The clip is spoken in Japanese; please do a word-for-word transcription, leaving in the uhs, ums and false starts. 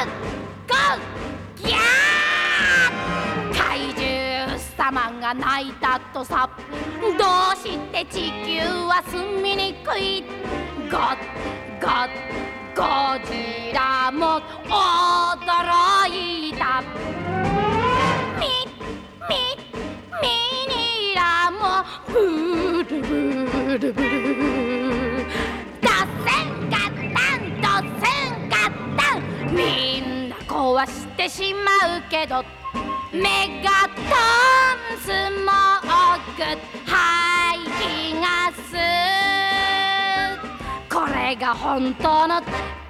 ゴーギャー怪獣様が泣いたとさ、どうして地球は住みにくい。ゴッゴッゴジラも驚いた。ミミミニラもブルブルブルドセンガタンドセンガタン、みんな壊してしまうけど、メガトンスモーク排気ガス、これが本当の